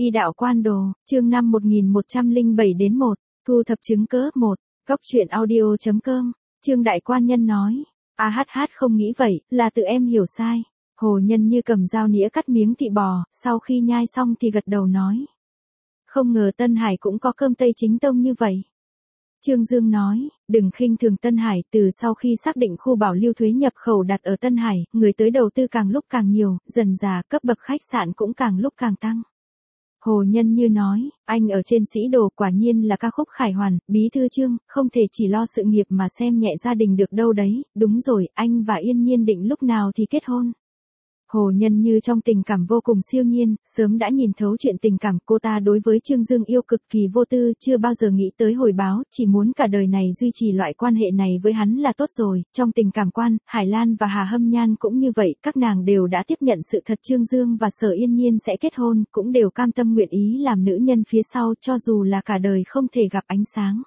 Y đạo quan đồ, chương 5 1107-1, thu thập chứng cớ 1, góc truyện audio.com, Trương đại quan nhân nói, không nghĩ vậy, là tự em hiểu sai. Hồ Nhân Như cầm dao nĩa cắt miếng thịt bò, sau khi nhai xong thì gật đầu nói. Không ngờ Tân Hải cũng có cơm Tây chính tông như vậy. Trương Dương nói, đừng khinh thường Tân Hải, từ sau khi xác định khu bảo lưu thuế nhập khẩu đặt ở Tân Hải, người tới đầu tư càng lúc càng nhiều, dần dà cấp bậc khách sạn cũng càng lúc càng tăng. Hồ Nhân Như nói, anh ở trên sĩ đồ quả nhiên là ca khúc khải hoàn, bí thư Trương, không thể chỉ lo sự nghiệp mà xem nhẹ gia đình được đâu đấy, đúng rồi, anh và Yên Nhiên định lúc nào thì kết hôn. Hồ Nhân Như trong tình cảm vô cùng siêu nhiên, sớm đã nhìn thấu chuyện tình cảm cô ta đối với Trương Dương yêu cực kỳ vô tư, chưa bao giờ nghĩ tới hồi báo, chỉ muốn cả đời này duy trì loại quan hệ này với hắn là tốt rồi. Trong tình cảm quan, Hải Lan và Hà Hâm Nhan cũng như vậy, các nàng đều đã tiếp nhận sự thật Trương Dương và Sở Yên Nhiên sẽ kết hôn, cũng đều cam tâm nguyện ý làm nữ nhân phía sau cho dù là cả đời không thể gặp ánh sáng.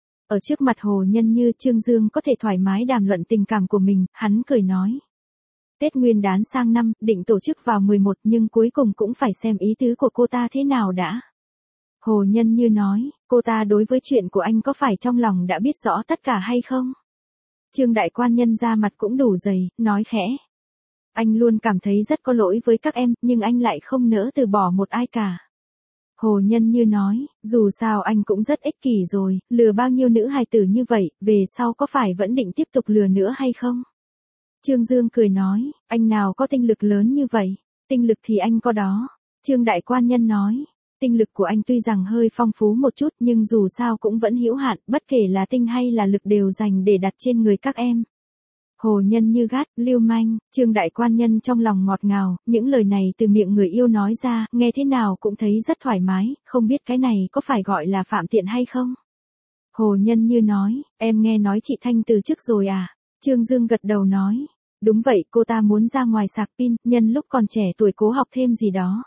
Ở trước mặt Hồ Nhân Như, Trương Dương có thể thoải mái đàm luận tình cảm của mình, hắn cười nói. Tết Nguyên Đán sang năm, định tổ chức vào 11 nhưng cuối cùng cũng phải xem ý tứ của cô ta thế nào đã. Hồ Nhân Như nói, cô ta đối với chuyện của anh có phải trong lòng đã biết rõ tất cả hay không? Trương đại quan nhân ra mặt cũng đủ dày, nói khẽ. Anh luôn cảm thấy rất có lỗi với các em, nhưng anh lại không nỡ từ bỏ một ai cả. Hồ Nhân Như nói, dù sao anh cũng rất ích kỷ rồi, lừa bao nhiêu nữ hài tử như vậy, về sau có phải vẫn định tiếp tục lừa nữa hay không? Trương Dương cười nói, anh nào có tinh lực lớn như vậy, tinh lực thì anh có đó. Trương đại quan nhân nói, tinh lực của anh tuy rằng hơi phong phú một chút nhưng dù sao cũng vẫn hữu hạn, bất kể là tinh hay là lực đều dành để đặt trên người các em. Hồ Nhân Như gắt, lưu manh, Trương đại quan nhân trong lòng ngọt ngào, những lời này từ miệng người yêu nói ra, nghe thế nào cũng thấy rất thoải mái, không biết cái này có phải gọi là phạm tiện hay không? Hồ Nhân Như nói, em nghe nói chị Thanh từ chức rồi à? Trương Dương gật đầu nói, đúng vậy, cô ta muốn ra ngoài sạc pin, nhân lúc còn trẻ tuổi cố học thêm gì đó.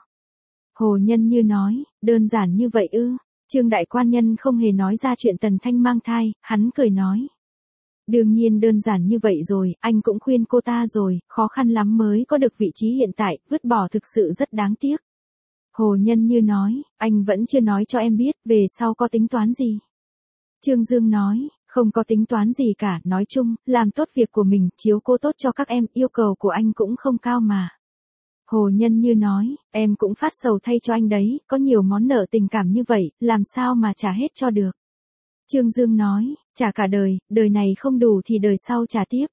Hồ Nhân Như nói, đơn giản như vậy ư? Trương đại quan nhân không hề nói ra chuyện Tần Thanh mang thai, hắn cười nói. Đương nhiên đơn giản như vậy rồi, anh cũng khuyên cô ta rồi, khó khăn lắm mới có được vị trí hiện tại, vứt bỏ thực sự rất đáng tiếc. Hồ Nhân Như nói, anh vẫn chưa nói cho em biết, về sau có tính toán gì? Trương Dương nói, không có tính toán gì cả, nói chung, làm tốt việc của mình, chiếu cố tốt cho các em, yêu cầu của anh cũng không cao mà. Hồ Nhân Như nói, em cũng phát sầu thay cho anh đấy, có nhiều món nợ tình cảm như vậy, làm sao mà trả hết cho được. Trương Dương nói, trả cả đời, đời này không đủ thì đời sau trả tiếp.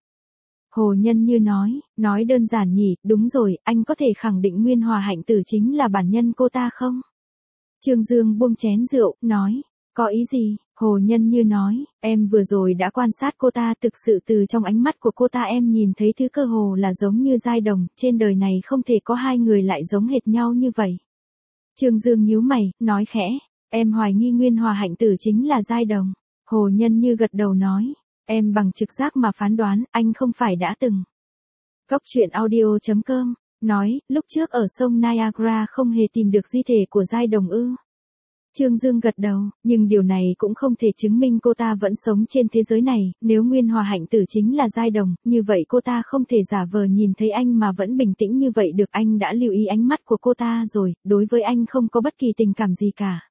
Hồ Nhân Như nói đơn giản nhỉ, đúng rồi, anh có thể khẳng định Nguyên Hòa Hạnh Tử chính là bản nhân cô ta không? Trương Dương buông chén rượu, nói, có ý gì? Hồ Nhân Như nói, em vừa rồi đã quan sát cô ta, thực sự từ trong ánh mắt của cô ta em nhìn thấy thứ cơ hồ là giống như Giai Đồng, trên đời này không thể có hai người lại giống hệt nhau như vậy. Trương Dương nhíu mày, nói khẽ, em hoài nghi Nguyên Hòa Hạnh Tử chính là Giai Đồng. Hồ Nhân Như gật đầu nói, em bằng trực giác mà phán đoán, anh không phải đã từng. Góc truyện audio.com, nói, lúc trước ở sông Niagara không hề tìm được di thể của Giai Đồng ư? Trương Dương gật đầu, nhưng điều này cũng không thể chứng minh cô ta vẫn sống trên thế giới này, nếu Nguyên Hòa Hạnh Tử chính là Giai Đồng, như vậy cô ta không thể giả vờ nhìn thấy anh mà vẫn bình tĩnh như vậy được, anh đã lưu ý ánh mắt của cô ta rồi, đối với anh không có bất kỳ tình cảm gì cả.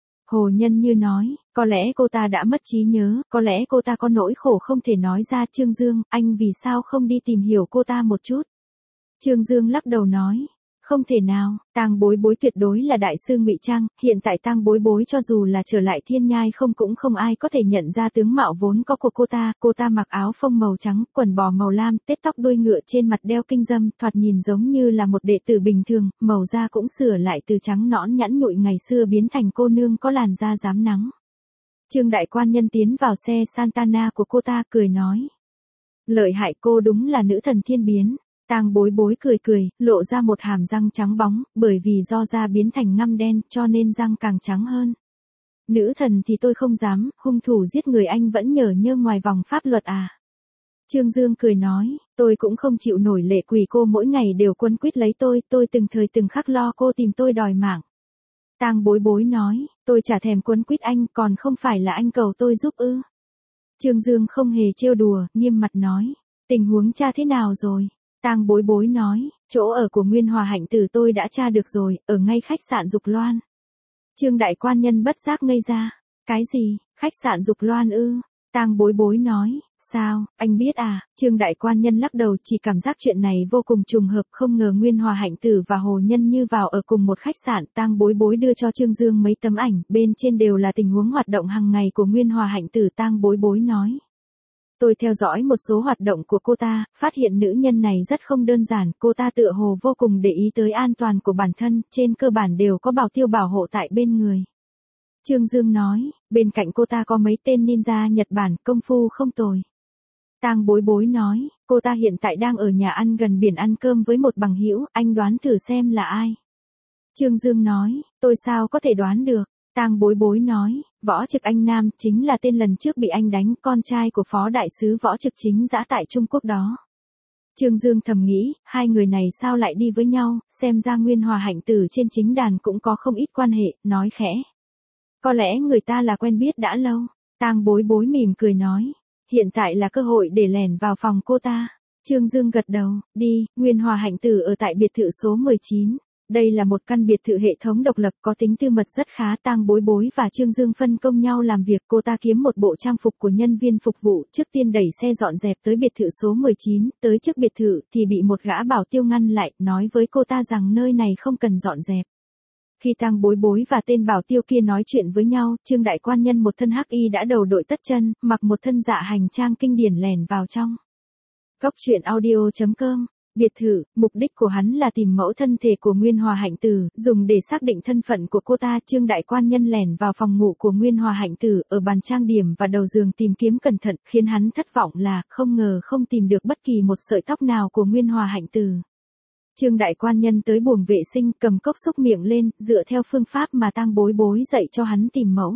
Hồ Nhân Như nói, có lẽ cô ta đã mất trí nhớ, có lẽ cô ta có nỗi khổ không thể nói ra. Trương Dương, anh vì sao không đi tìm hiểu cô ta một chút? Trương Dương lắc đầu nói, không thể nào, Tang Bối Bối tuyệt đối là đại sư ngụy trang, hiện tại Tang Bối Bối cho dù là trở lại thiên nhai cũng không ai có thể nhận ra tướng mạo vốn có của cô ta mặc áo phông màu trắng, quần bò màu lam, tết tóc đuôi ngựa, trên mặt đeo kinh dâm, thoạt nhìn giống như là một đệ tử bình thường, màu da cũng sửa lại từ trắng nõn nhẵn nhụi ngày xưa biến thành cô nương có làn da rám nắng. Trương đại quan nhân tiến vào xe Santana của cô ta, cười nói, lợi hại, cô đúng là nữ thần thiên biến. Tang Bối Bối cười, lộ ra một hàm răng trắng bóng, bởi vì do da biến thành ngăm đen, cho nên răng càng trắng hơn. Nữ thần thì tôi không dám, hung thủ giết người anh vẫn nhởn nhơ ngoài vòng pháp luật à? Trương Dương cười nói, tôi cũng không chịu nổi lệ quỷ cô mỗi ngày đều quấn quýt lấy tôi từng thời từng khắc lo cô tìm tôi đòi mạng. Tang Bối Bối nói, tôi chả thèm quấn quýt anh, còn không phải là anh cầu tôi giúp ư? Trương Dương không hề trêu đùa, nghiêm mặt nói, tình huống cha thế nào rồi? Tang Bối Bối nói, chỗ ở của Nguyên Hòa Hạnh Tử tôi đã tra được rồi, ở ngay khách sạn Dục Loan. Trương đại quan nhân bất giác ngây ra. Cái gì, khách sạn Dục Loan ư? Tang Bối Bối nói, sao, anh biết à? Trương đại quan nhân lắc đầu, chỉ cảm giác chuyện này vô cùng trùng hợp, không ngờ Nguyên Hòa Hạnh Tử và Hồ Nhân Như vào ở cùng một khách sạn. Tang Bối Bối đưa cho Trương Dương mấy tấm ảnh, bên trên đều là tình huống hoạt động hàng ngày của Nguyên Hòa Hạnh Tử. Tang Bối Bối nói, tôi theo dõi một số hoạt động của cô ta, phát hiện nữ nhân này rất không đơn giản, cô ta tựa hồ vô cùng để ý tới an toàn của bản thân, trên cơ bản đều có bảo tiêu bảo hộ tại bên người. Trương Dương nói, bên cạnh cô ta có mấy tên ninja Nhật Bản, công phu không tồi. Tang Bối Bối nói, cô ta hiện tại đang ở nhà ăn gần biển ăn cơm với một bằng hữu, anh đoán thử xem là ai. Trương Dương nói, tôi sao có thể đoán được. Tang Bối Bối nói, Võ Trực Anh Nam chính là tên lần trước bị anh đánh, con trai của phó đại sứ Võ Trực chính giã tại Trung Quốc đó. Trương Dương thầm nghĩ, hai người này sao lại đi với nhau, xem ra Nguyên Hòa Hạnh Tử trên chính đàn cũng có không ít quan hệ, nói khẽ. Có lẽ người ta là quen biết đã lâu. Tang Bối Bối mỉm cười nói, hiện tại là cơ hội để lẻn vào phòng cô ta. Trương Dương gật đầu, đi. Nguyên Hòa Hạnh Tử ở tại biệt thự số 19. Đây là một căn biệt thự hệ thống độc lập có tính tư mật rất khá. Tang Bối Bối và Trương Dương phân công nhau làm việc. Cô ta kiếm một bộ trang phục của nhân viên phục vụ, trước tiên đẩy xe dọn dẹp tới biệt thự số 19, tới trước biệt thự thì bị một gã bảo tiêu ngăn lại, nói với cô ta rằng nơi này không cần dọn dẹp. Khi Tang Bối Bối và tên bảo tiêu kia nói chuyện với nhau, Trương đại quan nhân một thân hắc y đã đầu đội tất chân, mặc một thân dạ hành trang kinh điển lẻn vào trong. Góc truyện audio.com. Biệt thự, mục đích của hắn là tìm mẫu thân thể của Nguyên Hòa Hạnh Tử, dùng để xác định thân phận của cô ta. Trương đại quan nhân lẻn vào phòng ngủ của Nguyên Hòa Hạnh Tử, ở bàn trang điểm và đầu giường tìm kiếm cẩn thận, khiến hắn thất vọng là không ngờ không tìm được bất kỳ một sợi tóc nào của Nguyên Hòa Hạnh Tử. Trương đại quan nhân tới buồng vệ sinh, cầm cốc xúc miệng lên, dựa theo phương pháp mà Tang Bối Bối dạy cho hắn tìm mẫu.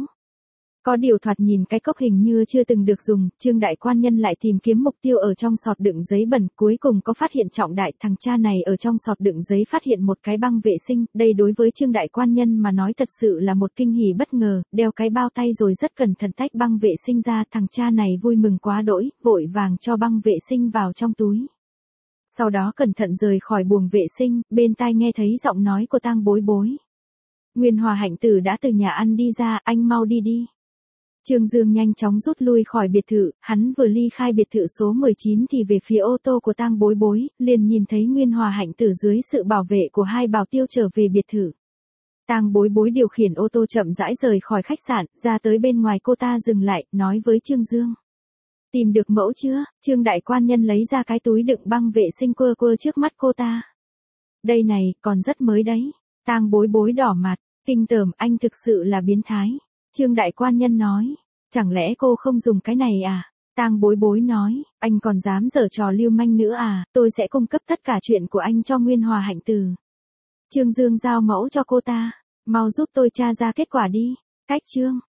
Có điều thoạt nhìn cái cốc hình như chưa từng được dùng, Trương đại quan nhân lại tìm kiếm mục tiêu ở trong sọt đựng giấy bẩn, cuối cùng có phát hiện trọng đại, thằng cha này ở trong sọt đựng giấy phát hiện một cái băng vệ sinh, đây đối với Trương đại quan nhân mà nói thật sự là một kinh hỉ bất ngờ, đeo cái bao tay rồi rất cẩn thận tách băng vệ sinh ra, thằng cha này vui mừng quá đỗi, vội vàng cho băng vệ sinh vào trong túi. Sau đó cẩn thận rời khỏi buồng vệ sinh, bên tai nghe thấy giọng nói của Tang Bối Bối. Nguyên Hòa Hạnh Tử đã từ nhà ăn đi ra, anh mau đi đi. Trương Dương nhanh chóng rút lui khỏi biệt thự, hắn vừa ly khai biệt thự số 19 thì về phía ô tô của Tang Bối Bối, liền nhìn thấy Nguyên Hòa Hạnh Tử dưới sự bảo vệ của hai bảo tiêu trở về biệt thự. Tang Bối Bối điều khiển ô tô chậm rãi rời khỏi khách sạn, ra tới bên ngoài cô ta dừng lại, nói với Trương Dương. Tìm được mẫu chưa? Trương đại quan nhân lấy ra cái túi đựng băng vệ sinh quơ quơ trước mắt cô ta. Đây này, còn rất mới đấy. Tang Bối Bối đỏ mặt, kinh tởm, anh thực sự là biến thái. Trương đại quan nhân nói, chẳng lẽ cô không dùng cái này à? Tang Bối Bối nói, anh còn dám giở trò lưu manh nữa à, tôi sẽ cung cấp tất cả chuyện của anh cho Nguyên Hòa Hạnh Tử. Trương Dương giao mẫu cho cô ta, mau giúp tôi tra ra kết quả đi. Cách chương